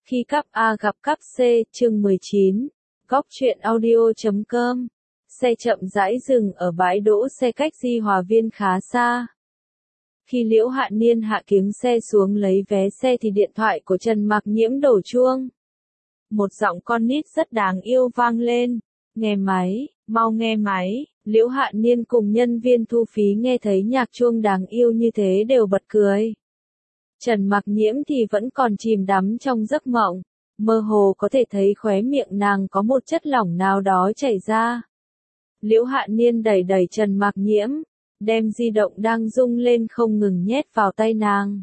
Khi cắp A gặp cắp C, chương 19. Góc truyện audio.com. Xe chậm rãi dừng ở bãi đỗ xe cách Di Hòa Viên khá xa. Khi Liễu Hạ Niên hạ kiếng xe xuống lấy vé xe thì điện thoại của Trần Mạc Nhiễm đổ chuông. Một giọng con nít rất đáng yêu vang lên. Nghe máy, mau nghe máy. Liễu Hạ Niên cùng nhân viên thu phí nghe thấy nhạc chuông đáng yêu như thế đều bật cười. Trần Mạc Nhiễm thì vẫn còn chìm đắm trong giấc mộng, mơ hồ có thể thấy khóe miệng nàng có một chất lỏng nào đó chảy ra. Liễu Hạ Niên đẩy đẩy Trần Mạc Nhiễm, đem di động đang rung lên không ngừng nhét vào tay nàng.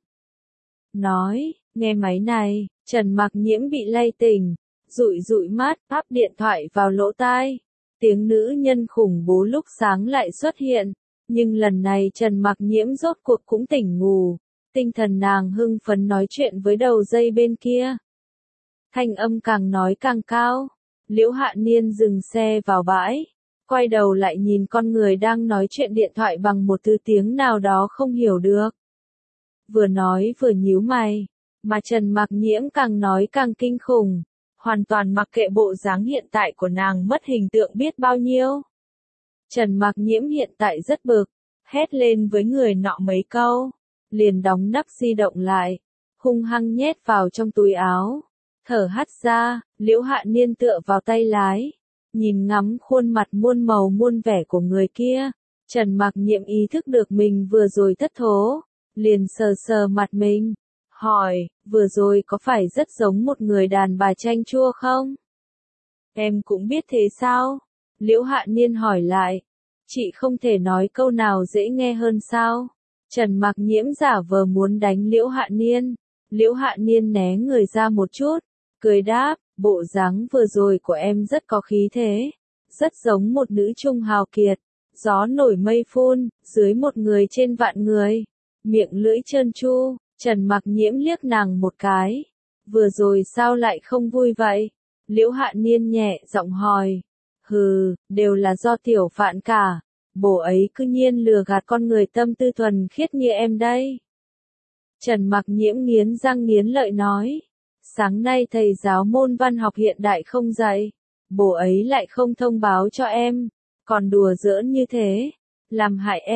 Nói, nghe máy này. Trần Mạc Nhiễm bị lay tỉnh, dụi dụi mắt, áp điện thoại vào lỗ tai. Tiếng nữ nhân khủng bố lúc sáng lại xuất hiện, nhưng lần này Trần Mạc Nhiễm rốt cuộc cũng tỉnh ngủ. Tinh thần nàng hưng phấn nói chuyện với đầu dây bên kia. Thanh âm càng nói càng cao. Liễu Hạ Niên dừng xe vào bãi, quay đầu lại nhìn con người đang nói chuyện điện thoại bằng một thứ tiếng nào đó không hiểu được. Vừa nói vừa nhíu mày, mà Trần Mạc Nhiễm càng nói càng kinh khủng, hoàn toàn mặc kệ bộ dáng hiện tại của nàng mất hình tượng biết bao nhiêu. Trần Mạc Nhiễm hiện tại rất bực, hét lên với người nọ mấy câu, liền đóng nắp di động lại, hung hăng nhét vào trong túi áo, thở hắt ra. Liễu Hạ Niên tựa vào tay lái, nhìn ngắm khuôn mặt muôn màu muôn vẻ của người kia. Trần Mạc Nhiễm ý thức được mình vừa rồi thất thố, liền sờ sờ mặt mình, hỏi, vừa rồi có phải rất giống một người đàn bà chanh chua không? Em cũng biết thế sao? Liễu Hạ Niên hỏi lại, chị không thể nói câu nào dễ nghe hơn sao? Trần Mạc Nhiễm giả vờ muốn đánh Liễu Hạ Niên. Liễu Hạ Niên né người ra một chút, cười đáp, bộ dáng vừa rồi của em rất có khí thế, rất giống một nữ trung hào kiệt, gió nổi mây phun, dưới một người trên vạn người, miệng lưỡi trơn tru. Trần Mạc Nhiễm liếc nàng một cái, vừa rồi sao lại không vui vậy? Liễu Hạ Niên nhẹ giọng hỏi, hừ, đều là do tiểu Phạn cả. Bồ ấy cứ nhiên lừa gạt con người tâm tư thuần khiết như em đây. Trần Mạc Nhiễm nghiến răng nghiến lợi nói, sáng nay thầy giáo môn văn học hiện đại không dạy, bồ ấy lại không thông báo cho em, còn đùa giỡn như thế, làm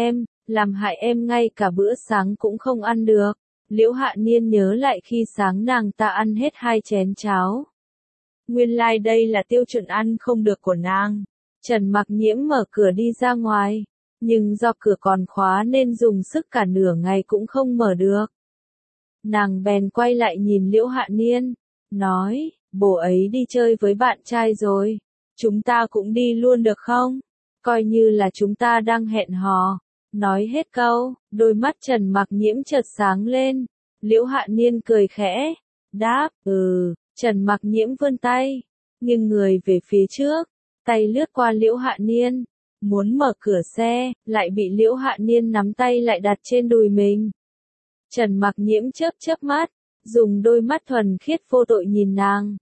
hại em ngay cả bữa sáng cũng không ăn được. Liễu Hạ Niên nhớ lại khi sáng nàng ta ăn hết 2 chén cháo. Nguyên lai đây là tiêu chuẩn ăn không được của nàng. Trần Mạc Nhiễm mở cửa đi ra ngoài, nhưng do cửa còn khóa nên dùng sức cả nửa ngày cũng không mở được. Nàng bèn quay lại nhìn Liễu Hạ Niên, nói, bồ ấy đi chơi với bạn trai rồi, chúng ta cũng đi luôn được không? Coi như là chúng ta đang hẹn hò. Nói hết câu, đôi mắt Trần Mạc Nhiễm chợt sáng lên. Liễu Hạ Niên cười khẽ, đáp, Trần Mạc Nhiễm vươn tay, nghiêng người về phía trước, tay lướt qua Liễu Hạ Niên, muốn mở cửa xe, lại bị Liễu Hạ Niên nắm tay lại đặt trên đùi mình. Trần Mạc Nhiễm chớp mắt, dùng đôi mắt thuần khiết vô tội nhìn nàng.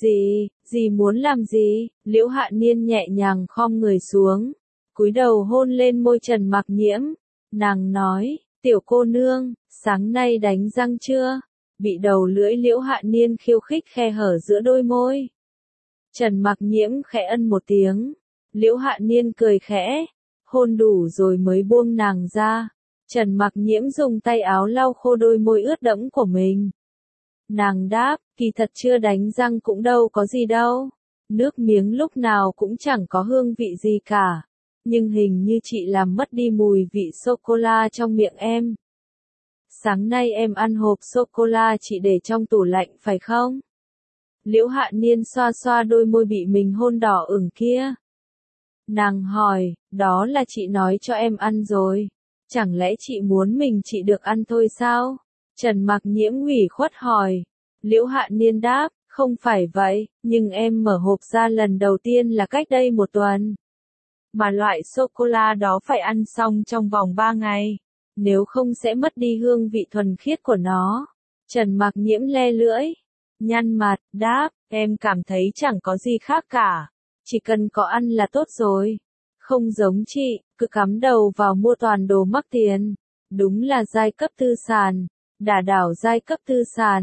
Gì muốn làm gì? Liễu Hạ Niên nhẹ nhàng khom người xuống, cúi đầu hôn lên môi Trần Mạc Nhiễm. Nàng nói, tiểu cô nương, sáng nay đánh răng chưa? Bị đầu lưỡi Liễu Hạ Niên khiêu khích khe hở giữa đôi môi. Trần Mạc Nhiễm khẽ ân một tiếng. Liễu Hạ Niên cười khẽ, hôn đủ rồi mới buông nàng ra. Trần Mạc Nhiễm dùng tay áo lau khô đôi môi ướt đẫm của mình. Nàng đáp, kỳ thật chưa đánh răng cũng đâu có gì đâu. Nước miếng lúc nào cũng chẳng có hương vị gì cả. Nhưng hình như chị làm mất đi mùi vị sô-cô-la trong miệng em. Sáng nay em ăn hộp sô-cô-la chị để trong tủ lạnh phải không? Liễu Hạ Niên xoa xoa đôi môi bị mình hôn đỏ ửng kia. Nàng hỏi, đó là chị nói cho em ăn rồi. Chẳng lẽ chị muốn mình chị được ăn thôi sao? Trần Mạc Nhiễm ủy khuất hỏi. Liễu Hạ Niên đáp, không phải vậy, nhưng em mở hộp ra lần đầu tiên là cách đây 1 tuần. Mà loại sô-cô-la đó phải ăn xong trong vòng 3 ngày. Nếu không sẽ mất đi hương vị thuần khiết của nó. Trần Mạc Nhiễm le lưỡi, nhăn mặt, đáp, em cảm thấy chẳng có gì khác cả. Chỉ cần có ăn là tốt rồi. Không giống chị, cứ cắm đầu vào mua toàn đồ mắc tiền. Đúng là giai cấp tư sản. Đả đảo giai cấp tư sản.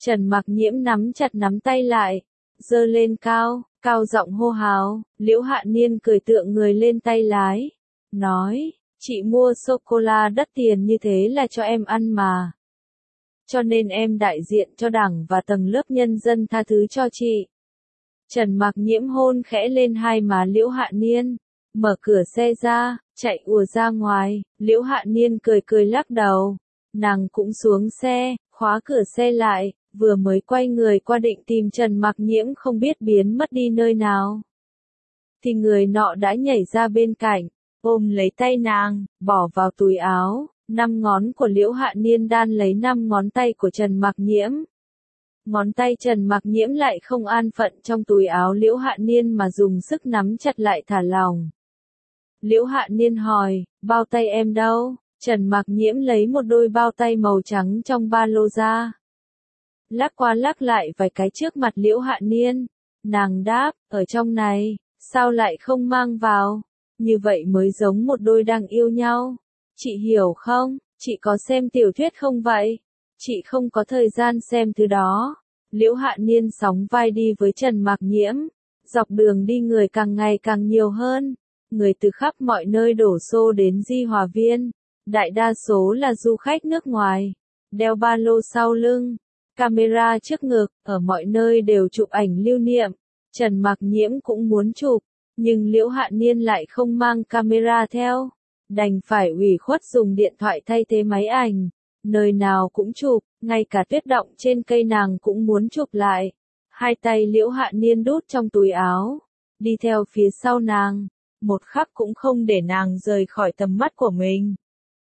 Trần Mặc Nhiễm nắm chặt nắm tay lại, giơ lên cao, cao giọng hô hào. Liễu Hạ Niên cười tựa người lên tay lái, nói, chị mua sô-cô-la đắt tiền như thế là cho em ăn mà. Cho nên em đại diện cho đảng và tầng lớp nhân dân tha thứ cho chị. Trần Mặc Nhiễm hôn khẽ lên hai má Liễu Hạ Niên, mở cửa xe ra, chạy ùa ra ngoài. Liễu Hạ Niên cười cười lắc đầu, nàng cũng xuống xe, khóa cửa xe lại, vừa mới quay người qua định tìm Trần Mặc Nhiễm không biết biến mất đi nơi nào. Thì người nọ đã nhảy ra bên cạnh, ôm lấy tay nàng, bỏ vào túi áo. 5 ngón của Liễu Hạ Niên đan lấy 5 ngón tay của Trần Mặc Nhiễm. Ngón tay Trần Mặc Nhiễm lại không an phận trong túi áo Liễu Hạ Niên mà dùng sức nắm chặt lại thả lỏng. Liễu Hạ Niên hỏi, bao tay em đâu? Trần Mặc Nhiễm lấy một đôi bao tay màu trắng trong ba lô ra. Lắc qua lắc lại vài cái trước mặt Liễu Hạ Niên. Nàng đáp, ở trong này, sao lại không mang vào? Như vậy mới giống một đôi đang yêu nhau. Chị hiểu không? Chị có xem tiểu thuyết không vậy? Chị không có thời gian xem thứ đó. Liễu Hạ Niên sóng vai đi với Trần Mặc Nhiễm. Dọc đường đi người càng ngày càng nhiều hơn. Người từ khắp mọi nơi đổ xô đến Di Hòa Viên. Đại đa số là du khách nước ngoài. Đeo ba lô sau lưng. Camera trước ngực, ở mọi nơi đều chụp ảnh lưu niệm. Trần Mặc Nhiễm cũng muốn chụp. Nhưng Liễu Hạ Niên lại không mang camera theo. Đành phải ủy khuất dùng điện thoại thay thế máy ảnh. Nơi nào cũng chụp, ngay cả tuyết động trên cây nàng cũng muốn chụp lại. Hai tay Liễu Hạ Niên đút trong túi áo, đi theo phía sau nàng, một khắc cũng không để nàng rời khỏi tầm mắt của mình.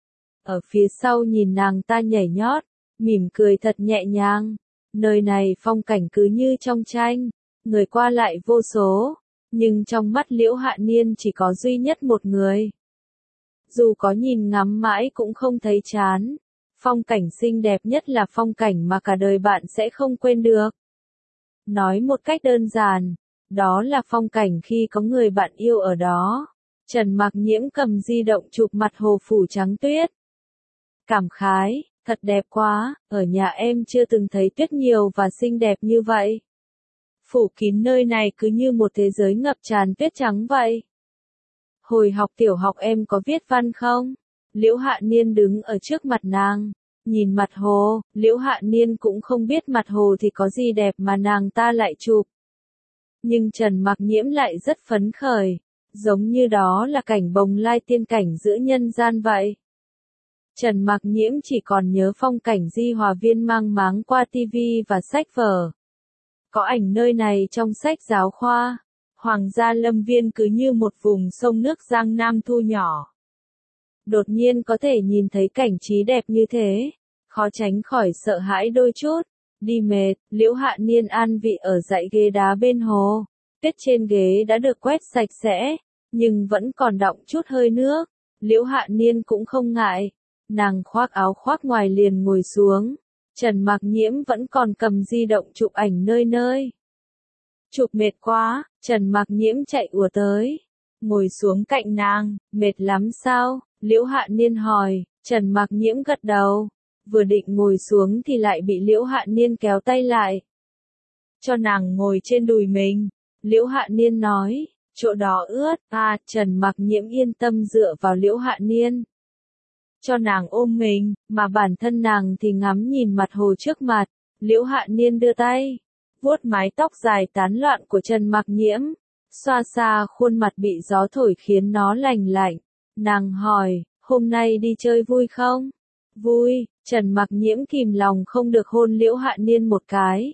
Ở phía sau nhìn nàng ta nhảy nhót, mỉm cười thật nhẹ nhàng. Nơi này phong cảnh cứ như trong tranh, người qua lại vô số, nhưng trong mắt Liễu Hạ Niên chỉ có duy nhất một người. Dù có nhìn ngắm mãi cũng không thấy chán. Phong cảnh xinh đẹp nhất là phong cảnh mà cả đời bạn sẽ không quên được. Nói một cách đơn giản, đó là phong cảnh khi có người bạn yêu ở đó. Trần Mặc Nhiễm cầm di động chụp mặt hồ phủ trắng tuyết. Cảm khái, thật đẹp quá, ở nhà em chưa từng thấy tuyết nhiều và xinh đẹp như vậy. Phủ kín nơi này cứ như một thế giới ngập tràn tuyết trắng vậy. Hồi học tiểu học em có viết văn không? Liễu Hạ Niên đứng ở trước mặt nàng, nhìn mặt hồ. Liễu Hạ Niên cũng không biết mặt hồ thì có gì đẹp mà nàng ta lại chụp. Nhưng Trần Mặc Nhiễm lại rất phấn khởi, giống như đó là cảnh bồng lai tiên cảnh giữa nhân gian vậy. Trần Mặc Nhiễm chỉ còn nhớ phong cảnh Di Hòa Viên mang máng qua tivi và sách vở. Có ảnh nơi này trong sách giáo khoa. Hoàng gia Lâm Viên cứ như một vùng sông nước Giang Nam thu nhỏ. Đột nhiên có thể nhìn thấy cảnh trí đẹp như thế, khó tránh khỏi sợ hãi đôi chút. Đi mệt, Liễu Hạ Niên an vị ở dãy ghế đá bên hồ. Tuyết trên ghế đã được quét sạch sẽ, nhưng vẫn còn đọng chút hơi nước. Liễu Hạ Niên cũng không ngại. Nàng khoác áo khoác ngoài liền ngồi xuống. Trần Mặc Nhiễm vẫn còn cầm di động chụp ảnh nơi nơi. Chụp mệt quá, Trần Mặc Nhiễm chạy ùa tới. Ngồi xuống cạnh nàng, mệt lắm sao? Liễu Hạ Niên hỏi. Trần Mặc Nhiễm gật đầu. Vừa định ngồi xuống thì lại bị Liễu Hạ Niên kéo tay lại. Cho nàng ngồi trên đùi mình. Liễu Hạ Niên nói. Chỗ đó ướt. Trần Mặc Nhiễm yên tâm dựa vào Liễu Hạ Niên. Cho nàng ôm mình, mà bản thân nàng thì ngắm nhìn mặt hồ trước mặt. Liễu Hạ Niên đưa tay, vuốt mái tóc dài tán loạn của Trần Mặc Nhiễm, xoa xa khuôn mặt bị gió thổi khiến nó lành lạnh. Nàng hỏi, hôm nay đi chơi vui không? Vui. Trần Mặc Nhiễm kìm lòng không được hôn Liễu Hạ Niên một cái.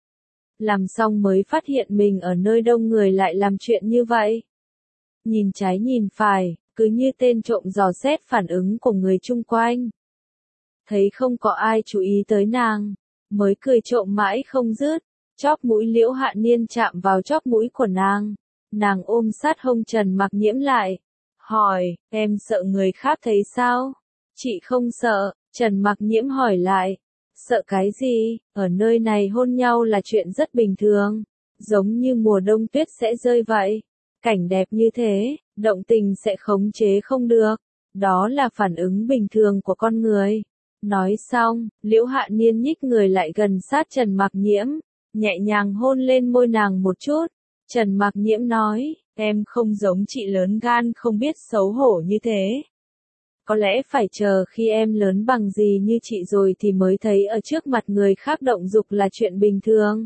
Làm xong mới phát hiện mình ở nơi đông người lại làm chuyện như vậy. Nhìn trái nhìn phải, cứ như tên trộm dò xét phản ứng của người chung quanh. Thấy không có ai chú ý tới nàng, mới cười trộm mãi không dứt. Chóp mũi Liễu Hạ Niên chạm vào chóp mũi của nàng. Nàng ôm sát hông Trần Mặc Nhiễm lại. Hỏi, em sợ người khác thấy sao? Chị không sợ. Trần Mặc Nhiễm hỏi lại. Sợ cái gì? Ở nơi này hôn nhau là chuyện rất bình thường. Giống như mùa đông tuyết sẽ rơi vậy. Cảnh đẹp như thế, động tình sẽ khống chế không được. Đó là phản ứng bình thường của con người. Nói xong, Liễu Hạ Niên nhích người lại gần sát Trần Mạc Nhiễm, nhẹ nhàng hôn lên môi nàng một chút. Trần Mạc Nhiễm nói, em không giống chị lớn gan không biết xấu hổ như thế. Có lẽ phải chờ khi em lớn bằng gì như chị rồi thì mới thấy ở trước mặt người khác động dục là chuyện bình thường.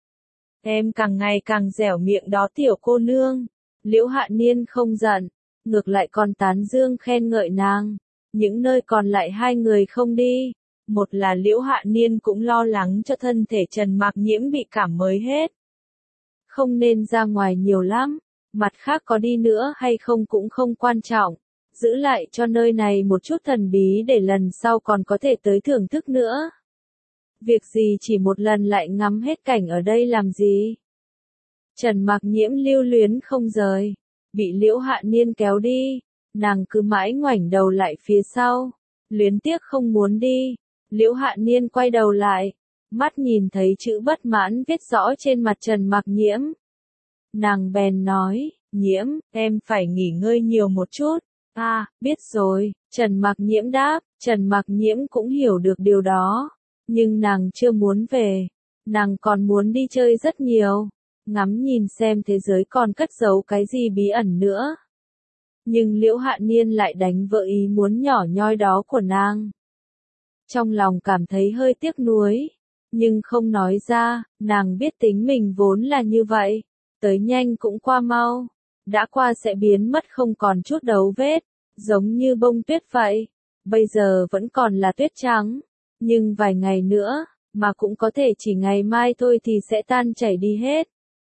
Em càng ngày càng dẻo miệng đó tiểu cô nương. Liễu Hạ Niên không giận, ngược lại còn tán dương khen ngợi nàng. Những nơi còn lại hai người không đi. Một là Liễu Hạ Niên cũng lo lắng cho thân thể Trần Mạc Nhiễm bị cảm mới hết. Không nên ra ngoài nhiều lắm, mặt khác có đi nữa hay không cũng không quan trọng. Giữ lại cho nơi này một chút thần bí để lần sau còn có thể tới thưởng thức nữa. Việc gì chỉ một lần lại ngắm hết cảnh ở đây làm gì? Trần Mạc Nhiễm lưu luyến không rời, bị Liễu Hạ Niên kéo đi, nàng cứ mãi ngoảnh đầu lại phía sau, luyến tiếc không muốn đi. Liễu Hạ Niên quay đầu lại, mắt nhìn thấy chữ bất mãn viết rõ trên mặt Trần Mạc Nhiễm. Nàng bèn nói, Nhiễm, em phải nghỉ ngơi nhiều một chút. À, biết rồi, Trần Mạc Nhiễm đáp. Trần Mạc Nhiễm cũng hiểu được điều đó, nhưng nàng chưa muốn về, nàng còn muốn đi chơi rất nhiều, ngắm nhìn xem thế giới còn cất giấu cái gì bí ẩn nữa. Nhưng Liễu Hạ Niên lại đánh vỡ ý muốn nhỏ nhoi đó của nàng. Trong lòng cảm thấy hơi tiếc nuối, nhưng không nói ra, nàng biết tính mình vốn là như vậy, tới nhanh cũng qua mau, đã qua sẽ biến mất không còn chút dấu vết, giống như bông tuyết vậy. Bây giờ vẫn còn là tuyết trắng, nhưng vài ngày nữa, mà cũng có thể chỉ ngày mai thôi thì sẽ tan chảy đi hết.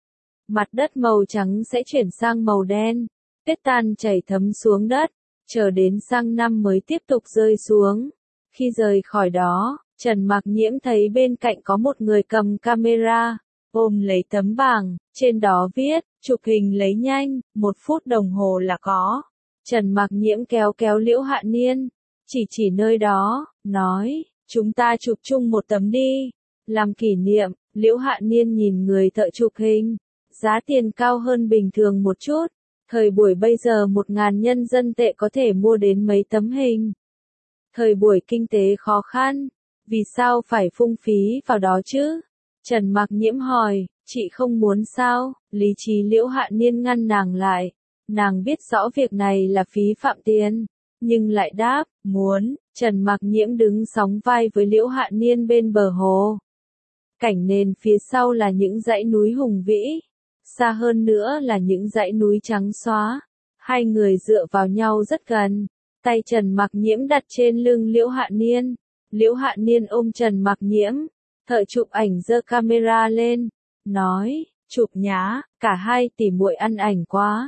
Mặt đất màu trắng sẽ chuyển sang màu đen, tuyết tan chảy thấm xuống đất, chờ đến sang năm mới tiếp tục rơi xuống. Khi rời khỏi đó, Trần Mạc Nhiễm thấy bên cạnh có một người cầm camera, ôm lấy tấm bảng, trên đó viết, chụp hình lấy nhanh, 1 phút đồng hồ là có. Trần Mạc Nhiễm kéo kéo Liễu Hạ Niên, chỉ nơi đó, nói, chúng ta chụp chung một tấm đi, làm kỷ niệm. Liễu Hạ Niên nhìn người thợ chụp hình, giá tiền cao hơn bình thường một chút, thời buổi bây giờ 1.000 nhân dân tệ có thể mua đến mấy tấm hình. Thời buổi kinh tế khó khăn, vì sao phải phung phí vào đó chứ? Trần Mạc Nhiễm hỏi, chị không muốn sao? Lý trí Liễu Hạ Niên ngăn nàng lại, nàng biết rõ việc này là phí phạm tiền, nhưng lại đáp, muốn. Trần Mạc Nhiễm đứng sóng vai với Liễu Hạ Niên bên bờ hồ. Cảnh nền phía sau là những dãy núi hùng vĩ, xa hơn nữa là những dãy núi trắng xóa. Hai người dựa vào nhau rất gần, tay Trần Mạc Nhiễm đặt trên lưng Liễu Hạ Niên. Liễu Hạ Niên ôm Trần Mạc Nhiễm, thợ chụp ảnh giơ camera lên, nói, chụp nhá, cả hai tỉ muội ăn ảnh quá.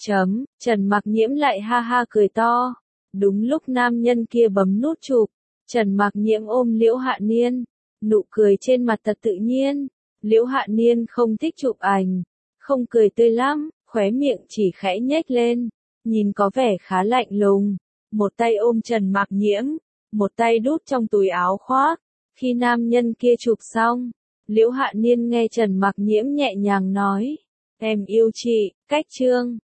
Trần Mạc Nhiễm lại ha ha cười to. Đúng lúc nam nhân kia bấm nút chụp, Trần Mạc Nhiễm ôm Liễu Hạ Niên, nụ cười trên mặt thật tự nhiên. Liễu Hạ Niên không thích chụp ảnh, không cười tươi lắm, khóe miệng chỉ khẽ nhếch lên, nhìn có vẻ khá lạnh lùng. Một tay ôm Trần Mạc Nhiễm, một tay đút trong túi áo khoác. Khi nam nhân kia chụp xong, Liễu Hạ Niên nghe Trần Mạc Nhiễm nhẹ nhàng nói, em yêu chị, cách chương.